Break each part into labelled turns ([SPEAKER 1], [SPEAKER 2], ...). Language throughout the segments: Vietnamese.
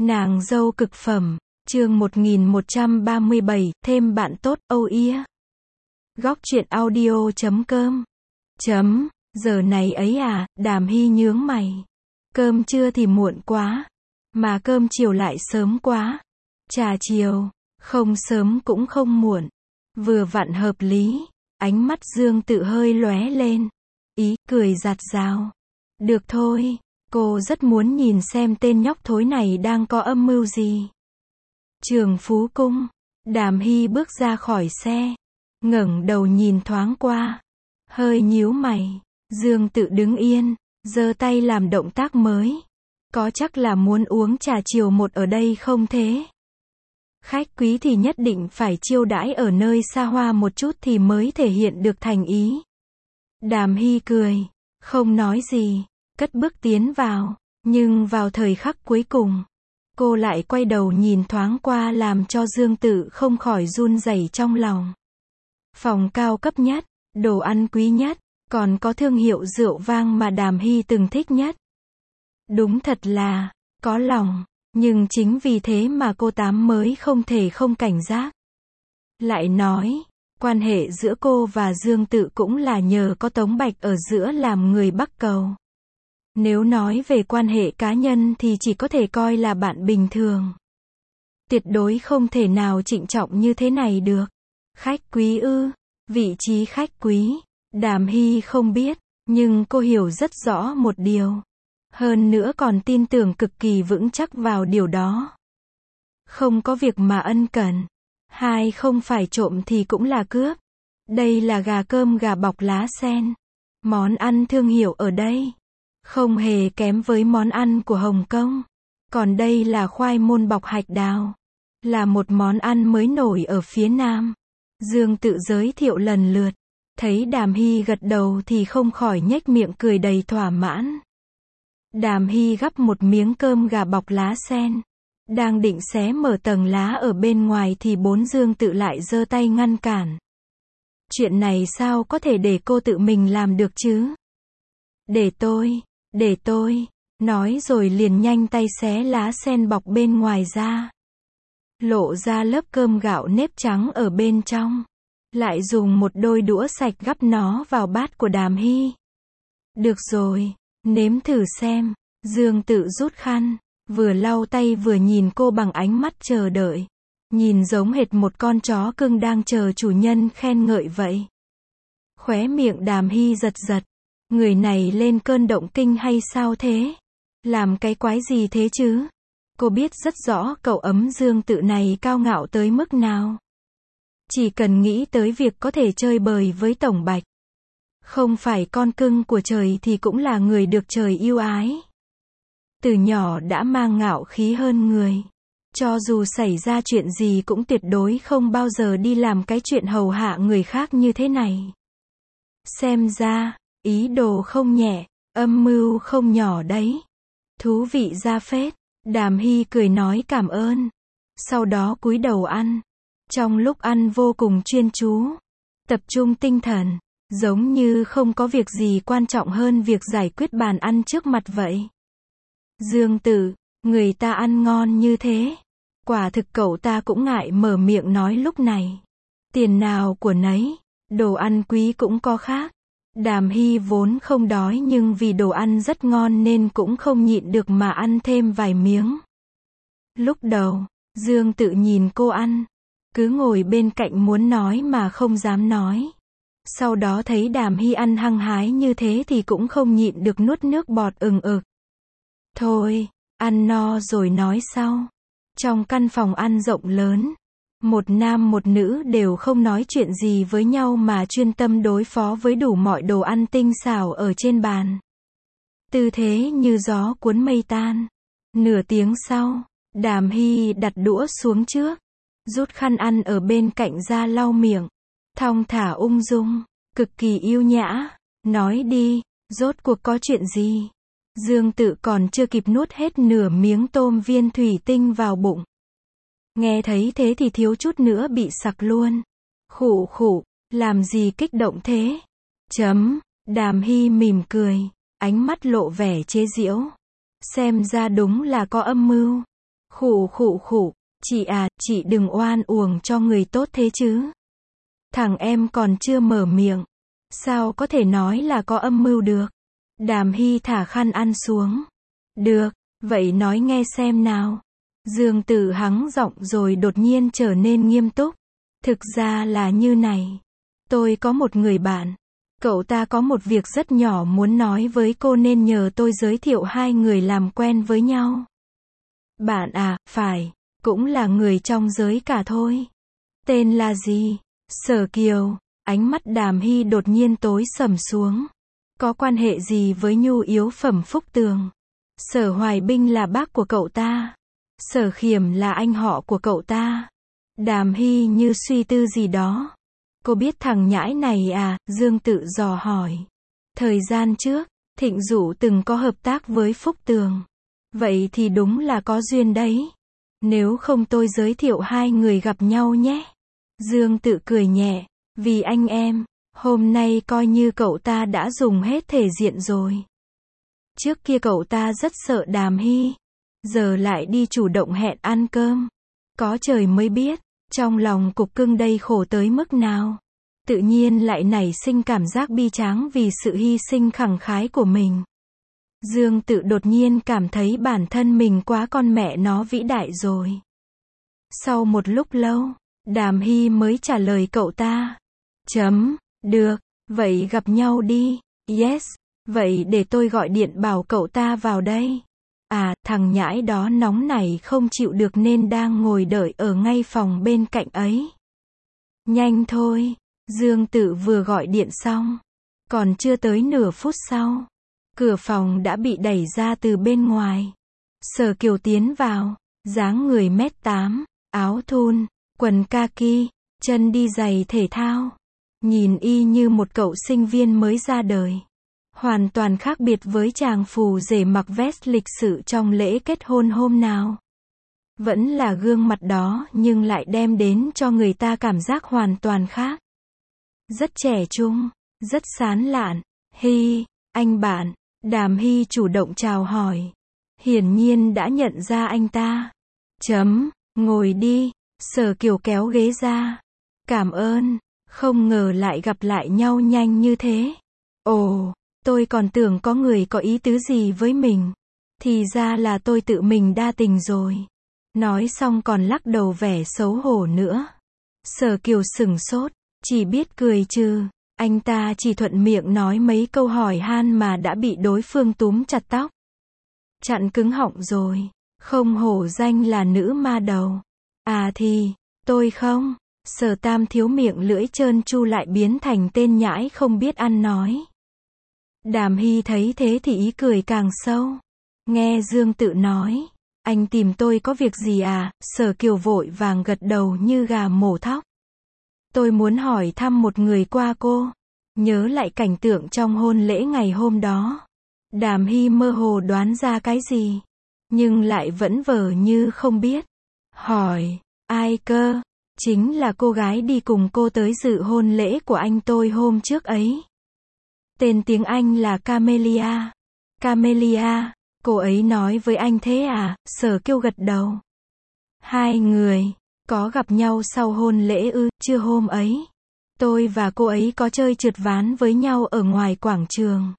[SPEAKER 1] Nàng dâu cực phẩm, chương 1137, thêm bạn tốt, âu yea. Góc truyện audio.com. Giờ này ấy à, Đàm Hy nhướng mày. Cơm trưa thì muộn quá, mà cơm chiều lại sớm quá. Trà chiều, không sớm cũng không muộn. Vừa vặn hợp lý, ánh mắt Dương Tự hơi lóe lên. Ý cười giạt rào. Được thôi, cô rất muốn nhìn xem tên nhóc thối này đang có âm mưu gì. Trường Phú Cung, Đàm Hy bước ra khỏi xe, ngẩng đầu nhìn thoáng qua, hơi nhíu mày. Dương Tự đứng yên, giơ tay làm động tác mới. Có chắc là muốn uống trà chiều một ở đây không thế? Khách quý thì nhất định phải chiêu đãi ở nơi xa hoa một chút thì mới thể hiện được thành ý. Đàm Hy cười, không nói gì, cất bước tiến vào, nhưng vào thời khắc cuối cùng, cô lại quay đầu nhìn thoáng qua làm cho Dương Tự không khỏi run rẩy trong lòng. Phòng cao cấp nhất, đồ ăn quý nhất, còn có thương hiệu rượu vang mà Đàm Hy từng thích nhất. Đúng thật là, có lòng, nhưng chính vì thế mà cô Tám mới không thể không cảnh giác. Lại nói, quan hệ giữa cô và Dương Tự cũng là nhờ có Tống Bạch ở giữa làm người bắc cầu. Nếu nói về quan hệ cá nhân thì chỉ có thể coi là bạn bình thường. Tuyệt đối không thể nào trịnh trọng như thế này được. Khách quý ư? Vị trí khách quý, Đàm Hy không biết, nhưng cô hiểu rất rõ một điều. Hơn nữa còn tin tưởng cực kỳ vững chắc vào điều đó. Không có việc mà ân cần. Hai không phải trộm thì cũng là cướp. Đây là gà cơm gà bọc lá sen. Món ăn thương hiệu ở đây không hề kém với món ăn của Hồng Kông. Còn đây là khoai môn bọc hạch đào. Là một món ăn mới nổi ở phía Nam. Dương Tự giới thiệu lần lượt. Thấy Đàm Hy gật đầu thì không khỏi nhếch miệng cười đầy thỏa mãn. Đàm Hy gắp một miếng cơm gà bọc lá sen. Đang định xé mở tầng lá ở bên ngoài thì Dương Tự lại giơ tay ngăn cản. Chuyện này sao có thể để cô tự mình làm được chứ? Để tôi, nói rồi liền nhanh tay xé lá sen bọc bên ngoài ra. Lộ ra lớp cơm gạo nếp trắng ở bên trong. Lại dùng một đôi đũa sạch gắp nó vào bát của Đàm Hy. Được rồi, nếm thử xem. Dương Tự rút khăn, vừa lau tay vừa nhìn cô bằng ánh mắt chờ đợi. Nhìn giống hệt một con chó cưng đang chờ chủ nhân khen ngợi vậy. Khóe miệng Đàm Hy giật giật. Người này lên cơn động kinh hay sao thế? Làm cái quái gì thế chứ? Cô biết rất rõ cậu ấm Dương Tự này cao ngạo tới mức nào. Chỉ cần nghĩ tới việc có thể chơi bời với Tổng Bạch. Không phải con cưng của trời thì cũng là người được trời yêu ái. Từ nhỏ đã mang ngạo khí hơn người. Cho dù xảy ra chuyện gì cũng tuyệt đối không bao giờ đi làm cái chuyện hầu hạ người khác như thế này. Xem ra, ý đồ không nhẹ, âm mưu không nhỏ đấy. Thú vị ra phết. Đàm Hy cười nói cảm ơn. Sau đó cúi đầu ăn. Trong lúc ăn vô cùng chuyên chú. Tập trung tinh thần. Giống như không có việc gì quan trọng hơn việc giải quyết bàn ăn trước mặt vậy. Dương Tự, người ta ăn ngon như thế. Quả thực cậu ta cũng ngại mở miệng nói lúc này. Tiền nào của nấy. Đồ ăn quý cũng có khác. Đàm Hy vốn không đói nhưng vì đồ ăn rất ngon nên cũng không nhịn được mà ăn thêm vài miếng. Lúc đầu, Dương Tự nhìn cô ăn. Cứ ngồi bên cạnh muốn nói mà không dám nói. Sau đó thấy Đàm Hy ăn hăng hái như thế thì cũng không nhịn được nuốt nước bọt ừng ực. Thôi, ăn no rồi nói sau. Trong căn phòng ăn rộng lớn, một nam một nữ đều không nói chuyện gì với nhau mà chuyên tâm đối phó với đủ mọi đồ ăn tinh xảo ở trên bàn. Tư thế như gió cuốn mây tan. Nửa tiếng sau, Đàm Hy đặt đũa xuống trước, rút khăn ăn ở bên cạnh ra lau miệng, thong thả ung dung, cực kỳ yêu nhã. Nói đi, rốt cuộc có chuyện gì? Dương Tự còn chưa kịp nuốt hết nửa miếng tôm viên thủy tinh vào bụng. Nghe thấy thế thì thiếu chút nữa bị sặc luôn. Khụ khụ, làm gì kích động thế? Đàm Hy mỉm cười, ánh mắt lộ vẻ chế giễu. Xem ra đúng là có âm mưu. Khụ khụ khụ, chị à, chị đừng oan uổng cho người tốt thế chứ. Thằng em còn chưa mở miệng. Sao có thể nói là có âm mưu được? Đàm Hy thả khăn ăn xuống. Được, vậy nói nghe xem nào. Dương Tử hắng giọng rồi đột nhiên trở nên nghiêm túc. Thực ra là như này. Tôi có một người bạn. Cậu ta có một việc rất nhỏ muốn nói với cô nên nhờ tôi giới thiệu hai người làm quen với nhau. Bạn à, phải, cũng là người trong giới cả thôi. Tên là gì? Sở Kiều. Ánh mắt Đàm Hy đột nhiên tối sầm xuống. Có quan hệ gì với nhu yếu phẩm Phúc Tường? Sở Hoài Binh là bác của cậu ta. Sở Khiểm là anh họ của cậu ta. Đàm Hy như suy tư gì đó. Cô biết thằng nhãi này à? Dương Tự dò hỏi. Thời gian trước, Thịnh Dụ từng có hợp tác với Phúc Tường. Vậy thì đúng là có duyên đấy. Nếu không tôi giới thiệu hai người gặp nhau nhé. Dương Tự cười nhẹ. Vì anh em, hôm nay coi như cậu ta đã dùng hết thể diện rồi. Trước kia cậu ta rất sợ Đàm Hy. Giờ lại đi chủ động hẹn ăn cơm. Có trời mới biết, trong lòng cục cưng đây khổ tới mức nào. Tự nhiên lại nảy sinh cảm giác bi tráng vì sự hy sinh khẳng khái của mình. Dương Tự đột nhiên cảm thấy bản thân mình quá con mẹ nó vĩ đại rồi. Sau một lúc lâu, Đàm Hy mới trả lời cậu ta. Được, vậy gặp nhau đi. Yes, vậy để tôi gọi điện bảo cậu ta vào đây. À, thằng nhãi đó nóng này không chịu được nên đang ngồi đợi ở ngay phòng bên cạnh ấy. Nhanh thôi. Dương Tự vừa gọi điện xong. Còn chưa tới nửa phút sau. Cửa phòng đã bị đẩy ra từ bên ngoài. Sở Kiều tiến vào. Dáng người 1m8, áo thun, quần kaki, chân đi giày thể thao. Nhìn y như một cậu sinh viên mới ra đời. Hoàn toàn khác biệt với chàng phù rể mặc vest lịch sự trong lễ kết hôn hôm nào. Vẫn là gương mặt đó nhưng lại đem đến cho người ta cảm giác hoàn toàn khác. Rất trẻ trung, rất sán lạn. Hy, anh bạn. Đàm Hy chủ động chào hỏi. Hiển nhiên đã nhận ra anh ta. Ngồi đi. Sở Kiều kéo ghế ra. Cảm ơn. Không ngờ lại gặp lại nhau nhanh như thế. Ồ, tôi còn tưởng có người có ý tứ gì với mình. Thì ra là tôi tự mình đa tình rồi. Nói xong còn lắc đầu vẻ xấu hổ nữa. Sở Kiều sửng sốt, chỉ biết cười trừ. Anh ta chỉ thuận miệng nói mấy câu hỏi han mà đã bị đối phương túm chặt tóc. Chặn cứng họng rồi. Không hổ danh là nữ ma đầu. À thì, tôi không. Sở Tam thiếu miệng lưỡi trơn tru lại biến thành tên nhãi không biết ăn nói. Đàm Hy thấy thế thì ý cười càng sâu. Nghe Dương Tự nói, anh tìm tôi có việc gì à? Sở Kiều vội vàng gật đầu như gà mổ thóc. Tôi muốn hỏi thăm một người qua cô. Nhớ lại cảnh tượng trong hôn lễ ngày hôm đó. Đàm Hy mơ hồ đoán ra cái gì, nhưng lại vẫn vờ như không biết. Hỏi, ai cơ? Chính là cô gái đi cùng cô tới dự hôn lễ của anh tôi hôm trước ấy. Tên tiếng Anh là Camelia. Camelia, cô ấy nói với anh thế à? Sở Kiều gật đầu. Hai người có gặp nhau sau hôn lễ ư? Chưa, hôm ấy tôi và cô ấy có chơi trượt ván với nhau ở ngoài quảng trường.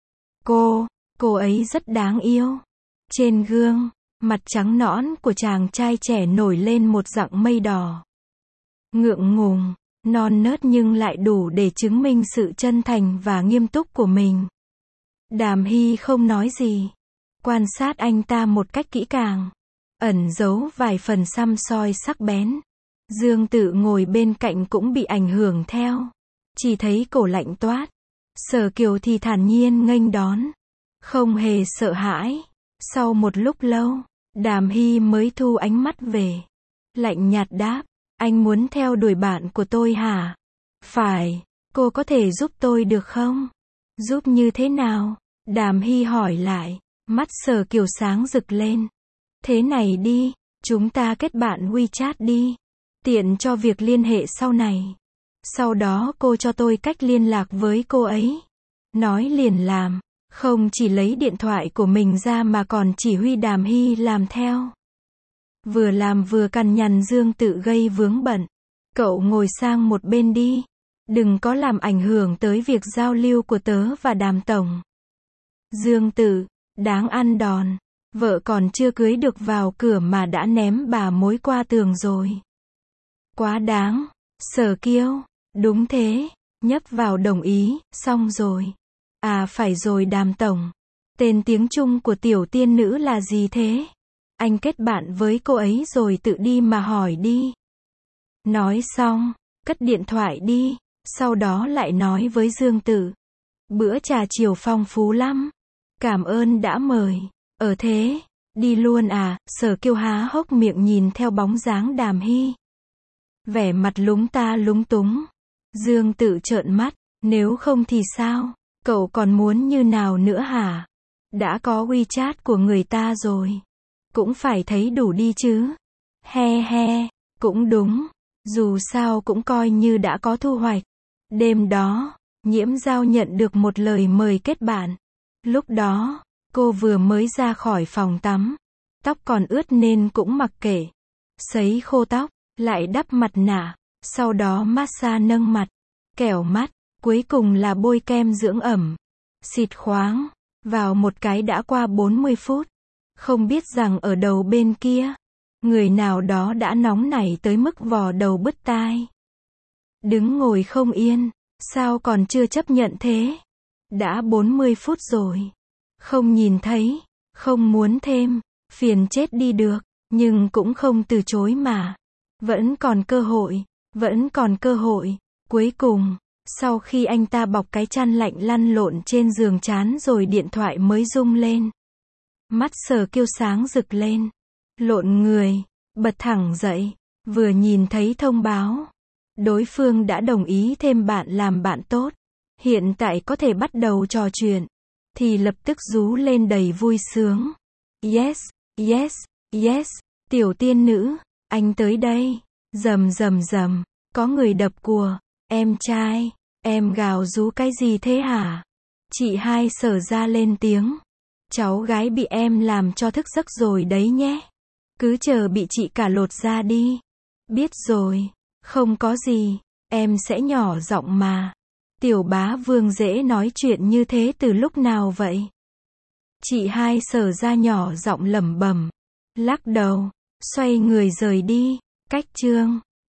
[SPEAKER 1] Cô ấy rất đáng yêu. Trên gương mặt trắng nõn của chàng trai trẻ nổi lên một dặng mây đỏ. Ngượng ngùng, non nớt nhưng lại đủ để chứng minh sự chân thành và nghiêm túc của mình. Đàm Hy không nói gì, quan sát anh ta một cách kỹ càng, ẩn giấu vài phần săm soi sắc bén. Dương Tự ngồi bên cạnh cũng bị ảnh hưởng theo, chỉ thấy cổ lạnh toát. Sở Kiều thì thản nhiên nghênh đón, không hề sợ hãi. Sau một lúc lâu, Đàm Hy mới thu ánh mắt về, lạnh nhạt đáp, anh muốn theo đuổi bạn của tôi hả? Phải, cô có thể giúp tôi được không? Giúp như thế nào? Đàm Hy hỏi lại, mắt Sở Kiều sáng rực lên. Thế này đi, chúng ta kết bạn WeChat đi, tiện cho việc liên hệ sau này. Sau đó cô cho tôi cách liên lạc với cô ấy. Nói liền làm, không chỉ lấy điện thoại của mình ra mà còn chỉ huy Đàm Hy làm theo. Vừa làm vừa cằn nhằn Dương Tự gây vướng bận. Cậu ngồi sang một bên đi. Đừng có làm ảnh hưởng tới việc giao lưu của tớ và Đàm tổng. Dương Tự, đáng ăn đòn. Vợ còn chưa cưới được vào cửa mà đã ném bà mối qua tường rồi. Quá đáng. Sở Kiêu, đúng thế. Nhấp vào đồng ý, xong rồi. À phải rồi Đàm tổng. Tên tiếng Trung của tiểu tiên nữ là gì thế? Anh kết bạn với cô ấy rồi tự đi mà hỏi đi. Nói xong, cất điện thoại đi, sau đó lại nói với Dương Tự. Bữa trà chiều phong phú lắm. Cảm ơn đã mời. Thế, đi luôn à? Sở Kiêu há hốc miệng nhìn theo bóng dáng Đàm Hy. Vẻ mặt lúng ta lúng túng. Dương Tự trợn mắt, nếu không thì sao? Cậu còn muốn như nào nữa hả? Đã có WeChat của người ta rồi. Cũng phải thấy đủ đi chứ. He he, cũng đúng. Dù sao cũng coi như đã có thu hoạch. Đêm đó, Nhiễm Giao nhận được một lời mời kết bạn. Lúc đó, cô vừa mới ra khỏi phòng tắm. Tóc còn ướt nên cũng mặc kệ. Sấy khô tóc, lại đắp mặt nạ. Sau đó massage nâng mặt, kẻo mắt, cuối cùng là bôi kem dưỡng ẩm. Xịt khoáng, vào một cái đã qua 40 phút. Không biết rằng ở đầu bên kia, người nào đó đã nóng nảy tới mức vò đầu bứt tai. Đứng ngồi không yên, sao còn chưa chấp nhận thế? Đã 40 phút rồi. Không nhìn thấy, không muốn thêm, phiền chết đi được, nhưng cũng không từ chối mà. Vẫn còn cơ hội, vẫn còn cơ hội. Cuối cùng, sau khi anh ta bọc cái chăn lạnh lăn lộn trên giường chán rồi điện thoại mới rung lên. Mắt Sở Kiêu sáng rực lên. Lộn người, bật thẳng dậy, vừa nhìn thấy thông báo. Đối phương đã đồng ý thêm bạn làm bạn tốt. Hiện tại có thể bắt đầu trò chuyện. Thì lập tức rú lên đầy vui sướng. Yes, yes, yes, tiểu tiên nữ, anh tới đây. Rầm rầm rầm, có người đập cùa. Em trai, em gào rú cái gì thế hả? Chị hai Sở ra lên tiếng. Cháu gái bị em làm cho thức giấc rồi đấy nhé. Cứ chờ bị chị cả lột ra đi. Biết rồi, không có gì, em sẽ nhỏ giọng mà. Tiểu bá vương dễ nói chuyện như thế từ lúc nào vậy? Chị hai Sở ra nhỏ giọng lẩm bẩm, lắc đầu, xoay người rời đi. Cách chương